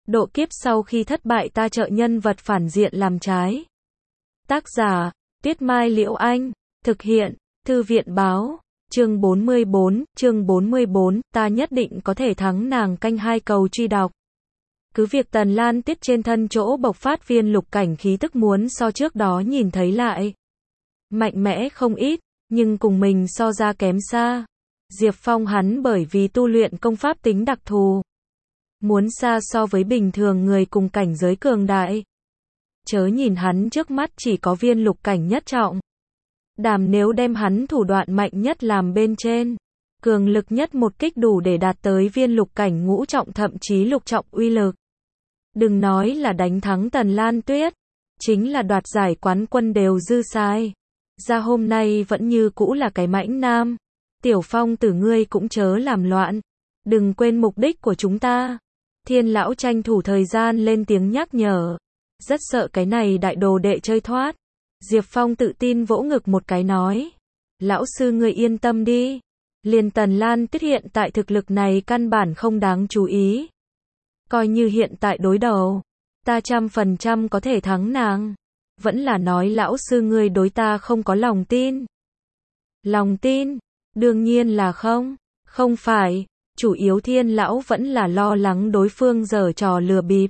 độ kiếp sau khi thất bại ta trợ nhân vật phản diện làm trái. Tác giả, Tuyết Mai Liễu Anh, thực hiện, Thư viện Báo, chương 44, ta nhất định có thể thắng nàng canh 2 cầu truy đọc. Cứ việc Tần Lan Tiết trên thân chỗ bộc phát viên lục cảnh khí tức muốn so trước đó nhìn thấy lại mạnh mẽ không ít, nhưng cùng mình so ra kém xa. Diệp Phong hắn bởi vì tu luyện công pháp tính đặc thù, muốn xa so với bình thường người cùng cảnh giới cường đại. Chớ nhìn hắn trước mắt chỉ có viên lục cảnh nhất trọng. Đàm nếu đem hắn thủ đoạn mạnh nhất làm bên trên, cường lực nhất một kích đủ để đạt tới viên lục cảnh ngũ trọng thậm chí lục trọng uy lực. Đừng nói là đánh thắng Tần Lan Tuyết, chính là đoạt giải quán quân đều dư sai. Ra hôm nay vẫn như cũ là cái mãnh nam. Tiểu Phong tử ngươi cũng chớ làm loạn. Đừng quên mục đích của chúng ta. Thiên lão tranh thủ thời gian lên tiếng nhắc nhở. Rất sợ cái này đại đồ đệ chơi thoát. Diệp Phong tự tin vỗ ngực một cái nói. Lão sư ngươi yên tâm đi. Liền Tần Lan Tuyết hiện tại thực lực này căn bản không đáng chú ý. Coi như hiện tại đối đầu, ta 100% có thể thắng nàng. Vẫn là nói lão sư ngươi đối ta không có lòng tin. Lòng tin? Đương nhiên là không. Không phải, chủ yếu Thiên lão vẫn là lo lắng đối phương giở trò lừa bịp.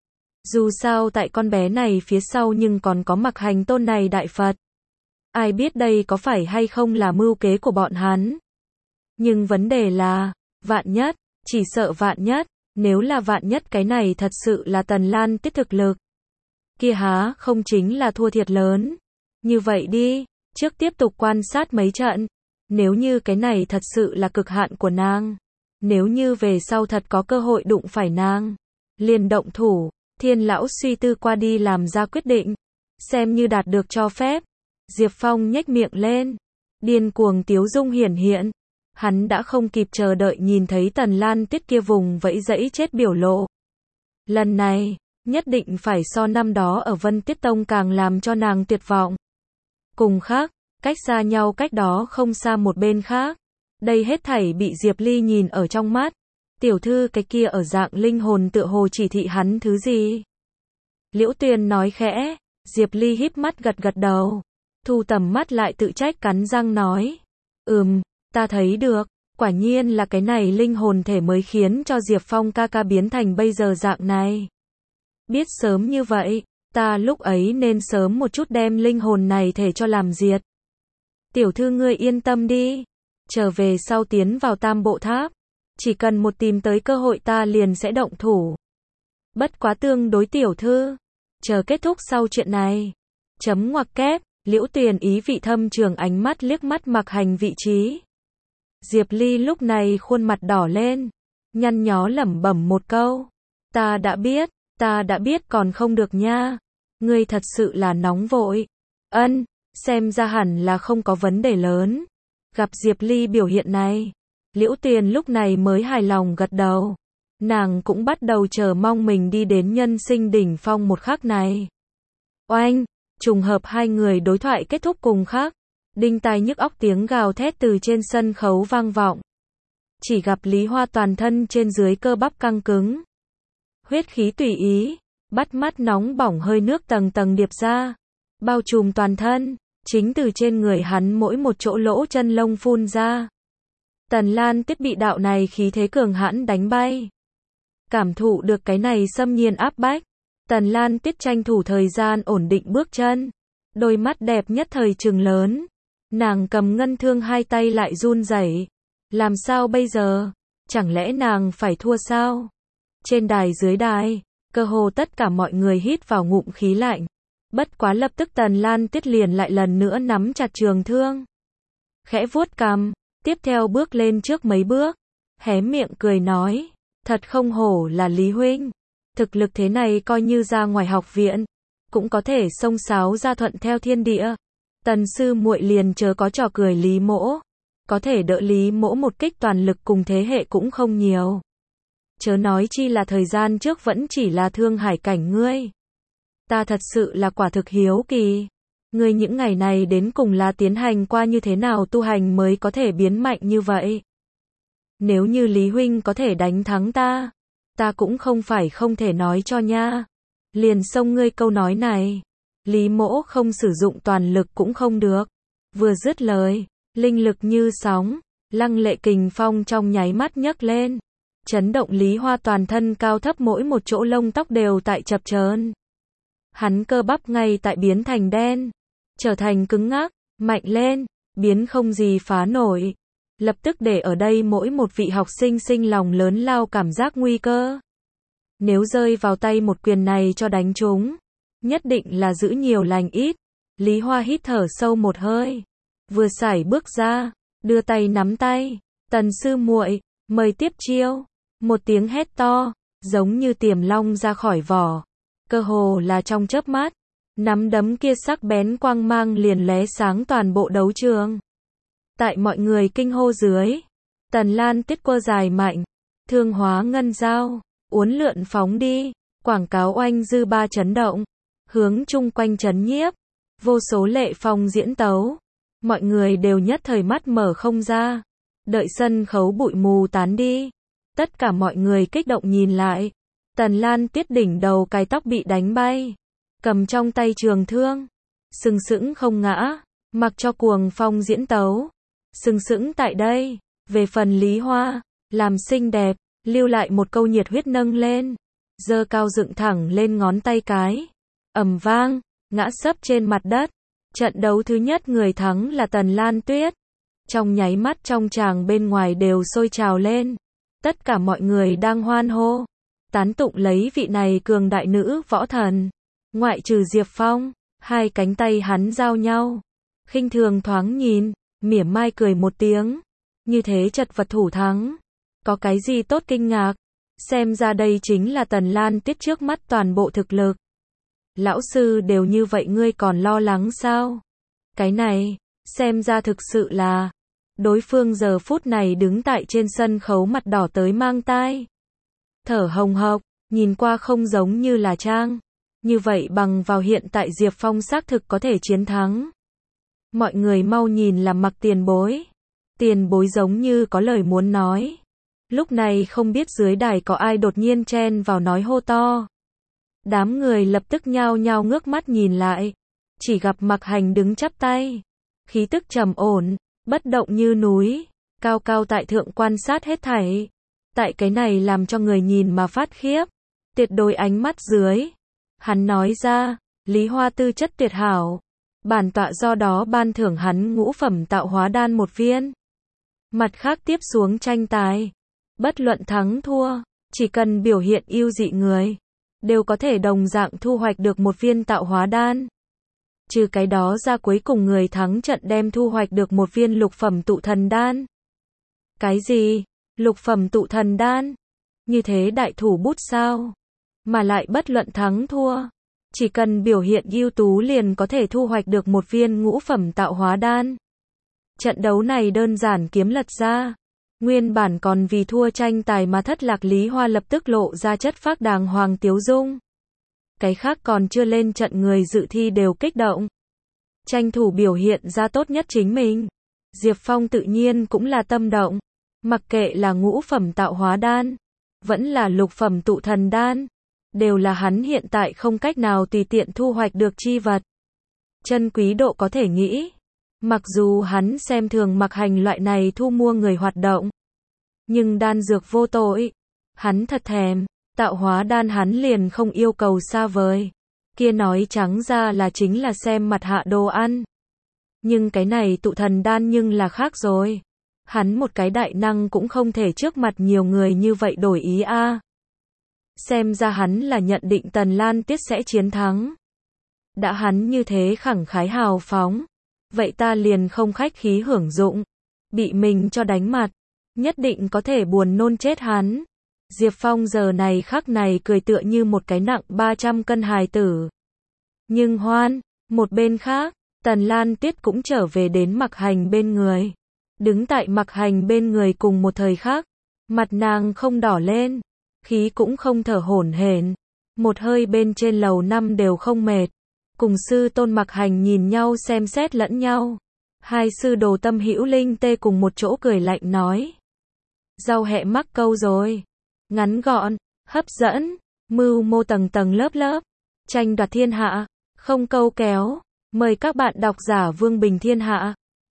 Dù sao tại con bé này phía sau nhưng còn có Mặc Hành tôn này đại Phật. Ai biết đây có phải hay không là mưu kế của bọn hắn. Nhưng vấn đề là, vạn nhất, chỉ sợ vạn nhất, nếu là vạn nhất cái này thật sự là Tần Lan Tiết thực lực. Kia há không chính là thua thiệt lớn. Như vậy đi, trước tiếp tục quan sát mấy trận. Nếu như cái này thật sự là cực hạn của nàng. Nếu như về sau thật có cơ hội đụng phải nàng. Liền động thủ, Thiên lão suy tư qua đi làm ra quyết định. Xem như đạt được cho phép. Diệp Phong nhếch miệng lên. Điên cuồng tiếu dung hiển hiện. Hắn đã không kịp chờ đợi nhìn thấy Tần Lan Tiết kia vùng vẫy dẫy chết biểu lộ. Lần này, nhất định phải so năm đó ở Vân Tiết Tông càng làm cho nàng tuyệt vọng. Cùng khác, cách xa nhau cách đó không xa một bên khác. Đây hết thảy bị Diệp Ly nhìn ở trong mắt. Tiểu thư cái kia ở dạng linh hồn tựa hồ chỉ thị hắn thứ gì? Liễu Tuyền nói khẽ, Diệp Ly híp mắt gật gật đầu. Thu tầm mắt lại tự trách cắn răng nói. Ta thấy được, quả nhiên là cái này linh hồn thể mới khiến cho Diệp Phong ca ca biến thành bây giờ dạng này. Biết sớm như vậy, ta lúc ấy nên sớm một chút đem linh hồn này thể cho làm diệt. Tiểu thư ngươi yên tâm đi, trở về sau tiến vào Tam Bộ Tháp, chỉ cần một tìm tới cơ hội ta liền sẽ động thủ. Bất quá tương đối tiểu thư, chờ kết thúc sau chuyện này. Chấm ngoặc kép, Liễu Tuyền ý vị thâm trường ánh mắt liếc mắt Mặc Hành vị trí. Diệp Ly lúc này khuôn mặt đỏ lên, nhăn nhó lẩm bẩm một câu. Ta đã biết còn không được nha. Ngươi thật sự là nóng vội. Xem ra hẳn là không có vấn đề lớn. Gặp Diệp Ly biểu hiện này, Liễu Tuyền lúc này mới hài lòng gật đầu. Nàng cũng bắt đầu chờ mong mình đi đến nhân sinh đỉnh phong một khắc này. Oanh, trùng hợp hai người đối thoại kết thúc cùng khắc. Đinh tai nhức óc tiếng gào thét từ trên sân khấu vang vọng. Chỉ gặp Lý Hoa toàn thân trên dưới cơ bắp căng cứng. Huyết khí tùy ý, bắt mắt nóng bỏng hơi nước tầng tầng điệp ra. Bao trùm toàn thân, chính từ trên người hắn mỗi một chỗ lỗ chân lông phun ra. Tần Lan Tiết bị đạo này khí thế cường hãn đánh bay. Cảm thụ được cái này xâm nhiên áp bách. Tần Lan Tiết tranh thủ thời gian ổn định bước chân. Đôi mắt đẹp nhất thời trừng lớn. Nàng cầm ngân thương hai tay lại run rẩy. Làm sao bây giờ? Chẳng lẽ nàng phải thua sao? Trên đài dưới đài, cơ hồ tất cả mọi người hít vào ngụm khí lạnh. Bất quá lập tức Tần Lan Tiết liền lại lần nữa nắm chặt trường thương. Khẽ vuốt cằm, tiếp theo bước lên trước mấy bước. Hé miệng cười nói, thật không hổ là Lý huynh. Thực lực thế này coi như ra ngoài học viện, cũng có thể xông xáo ra thuận theo thiên địa. Tần sư muội liền chớ có trò cười Lý mỗ. Có thể đỡ Lý mỗ một kích toàn lực cùng thế hệ cũng không nhiều. Chớ nói chi là thời gian trước vẫn chỉ là thương hải cảnh ngươi. Ta thật sự là quả thực hiếu kỳ. Ngươi những ngày này đến cùng là tiến hành qua như thế nào tu hành mới có thể biến mạnh như vậy? Nếu như Lý huynh có thể đánh thắng ta, Ta cũng không phải không thể nói cho nha. Liền xông ngươi câu nói này. Lý Mỗ không sử dụng toàn lực cũng không được. Vừa dứt lời, linh lực như sóng, lăng lệ kình phong trong nháy mắt nhấc lên. Chấn động Lý Hoa toàn thân cao thấp mỗi một chỗ lông tóc đều tại chập chờn. Hắn cơ bắp ngay tại biến thành đen, trở thành cứng ngắc, mạnh lên, biến không gì phá nổi. Lập tức để ở đây mỗi một vị học sinh sinh lòng lớn lao cảm giác nguy cơ. Nếu rơi vào tay một quyền này cho đánh trúng, nhất định là giữ nhiều lành ít. Lý Hoa hít thở sâu một hơi, vừa sải bước ra, đưa tay nắm tay, Tần sư muội, mời tiếp chiêu. Một tiếng hét to, giống như tiềm long ra khỏi vỏ, cơ hồ là trong chớp mắt, nắm đấm kia sắc bén quang mang liền lóe sáng toàn bộ đấu trường. Tại mọi người kinh hô dưới, Tần Lan Tiết quơ dài mạnh, thương hóa ngân dao, uốn lượn phóng đi, quảng cáo oanh dư ba chấn động, hướng chung quanh chấn nhiếp, vô số lệ phong diễn tấu, mọi người đều nhất thời mắt mở không ra, đợi sân khấu bụi mù tán đi, tất cả mọi người kích động nhìn lại, Tần Lan Tiết đỉnh đầu cái tóc bị đánh bay, cầm trong tay trường thương, sừng sững không ngã, mặc cho cuồng phong diễn tấu, sừng sững tại đây. Về phần Lý Hoa, làm xinh đẹp, lưu lại một câu nhiệt huyết nâng lên, giơ cao dựng thẳng lên ngón tay cái, ầm vang, ngã sấp trên mặt đất. Trận đấu thứ nhất người thắng là Tần Lan Tuyết. Trong nháy mắt trong tràng bên ngoài đều sôi trào lên, tất cả mọi người đang hoan hô, tán tụng lấy vị này cường đại nữ võ thần. Ngoại trừ Diệp Phong, hai cánh tay hắn giao nhau, khinh thường thoáng nhìn, mỉa mai cười một tiếng, như thế chật vật thủ thắng, có cái gì tốt kinh ngạc, xem ra đây chính là Tần Lan Tiết trước mắt toàn bộ thực lực. Lão sư đều như vậy ngươi còn lo lắng sao? Cái này, xem ra thực sự là, đối phương giờ phút này đứng tại trên sân khấu mặt đỏ tới mang tai, thở hồng hộc, nhìn qua không giống như là trang. Như vậy bằng vào hiện tại Diệp Phong xác thực có thể chiến thắng. Mọi người mau nhìn làm Mặc tiền bối. Tiền bối giống như có lời muốn nói. Lúc này không biết dưới đài có ai đột nhiên chen vào nói hô to. Đám người lập tức nhao nhao ngước mắt nhìn lại. Chỉ gặp Mặc Hành đứng chắp tay. Khí tức trầm ổn, bất động như núi, cao cao tại thượng quan sát hết thảy. Tại cái này làm cho người nhìn mà phát khiếp. Tuyệt đối ánh mắt dưới. Hắn nói ra, Lý Hoa tư chất tuyệt hảo. Bản tọa do đó ban thưởng hắn ngũ phẩm tạo hóa đan một viên. Mặt khác tiếp xuống tranh tài. Bất luận thắng thua, chỉ cần biểu hiện ưu dị người, đều có thể đồng dạng thu hoạch được một viên tạo hóa đan. Trừ cái đó ra cuối cùng người thắng trận đem thu hoạch được một viên lục phẩm tụ thần đan. Cái gì? Lục phẩm tụ thần đan? Như thế đại thủ bút sao? Mà lại bất luận thắng thua, chỉ cần biểu hiện ưu tú liền có thể thu hoạch được một viên ngũ phẩm tạo hóa đan. Trận đấu này đơn giản kiếm lật ra. Nguyên bản còn vì thua tranh tài mà thất lạc Lý Hoa lập tức lộ ra chất phác đàng hoàng tiếu dung. Cái khác còn chưa lên trận người dự thi đều kích động, tranh thủ biểu hiện ra tốt nhất chính mình. Diệp Phong tự nhiên cũng là tâm động, mặc kệ là ngũ phẩm tạo hóa đan, vẫn là lục phẩm tụ thần đan, đều là hắn hiện tại không cách nào tùy tiện thu hoạch được chi vật. Chân quý độ có thể nghĩ. Mặc dù hắn xem thường Mặc Hành loại này thu mua người hoạt động, nhưng đan dược vô tội, hắn thật thèm. Tạo hóa đan hắn liền không yêu cầu xa vời. Kia nói trắng ra là chính là xem mặt hạ đồ ăn. Nhưng cái này tụ thần đan nhưng là khác rồi. Hắn một cái đại năng cũng không thể trước mặt nhiều người như vậy đổi ý a. Xem ra hắn là nhận định Tần Lan Tiết sẽ chiến thắng. Đã hắn như thế khẳng khái hào phóng, vậy ta liền không khách khí hưởng dụng. Bị mình cho đánh mặt, nhất định có thể buồn nôn chết hắn. Diệp Phong giờ này khắc này cười tựa như một cái nặng 300 cân hài tử. Nhưng hoan, một bên khác, Tần Lan Tiết cũng trở về đến Mặc Hành bên người. Đứng tại Mặc Hành bên người cùng một thời khắc, mặt nàng không đỏ lên, khí cũng không thở hổn hển, một hơi bên trên lầu 5 đều không mệt. Cùng sư tôn Mặc Hành nhìn nhau xem xét lẫn nhau. Hai sư đồ Tâm Hữu Linh Tê cùng một chỗ cười lạnh nói. Rau hẹ mắc câu rồi. Ngắn gọn, hấp dẫn, mưu mô tầng tầng lớp lớp, tranh đoạt thiên hạ, không câu kéo. Mời các bạn độc giả Vương Bình Thiên Hạ.